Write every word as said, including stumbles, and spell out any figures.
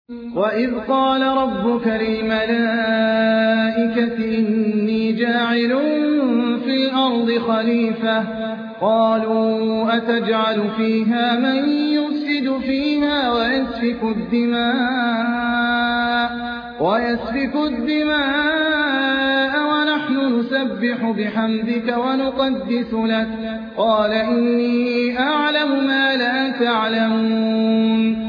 وَإِذْ قَالَ رَبُّكَ لِلْمَلَائِكَةِ إِنِّي جَاعِلٌ فِي الْأَرْضِ خَلِيفَةً ۖ قَالُوا أَتَجْعَلُ فِيهَا مَن يُفْسِدُ فِيهَا وَيَسْفِكُ الدِّمَاءَ وَنَحْنُ نُسَبِّحُ بِحَمْدِكَ وَنُقَدِّسُ لَكَ ۖ قَالَ إِنِّي أَعْلَمُ مَا لَا تَعْلَمُونَ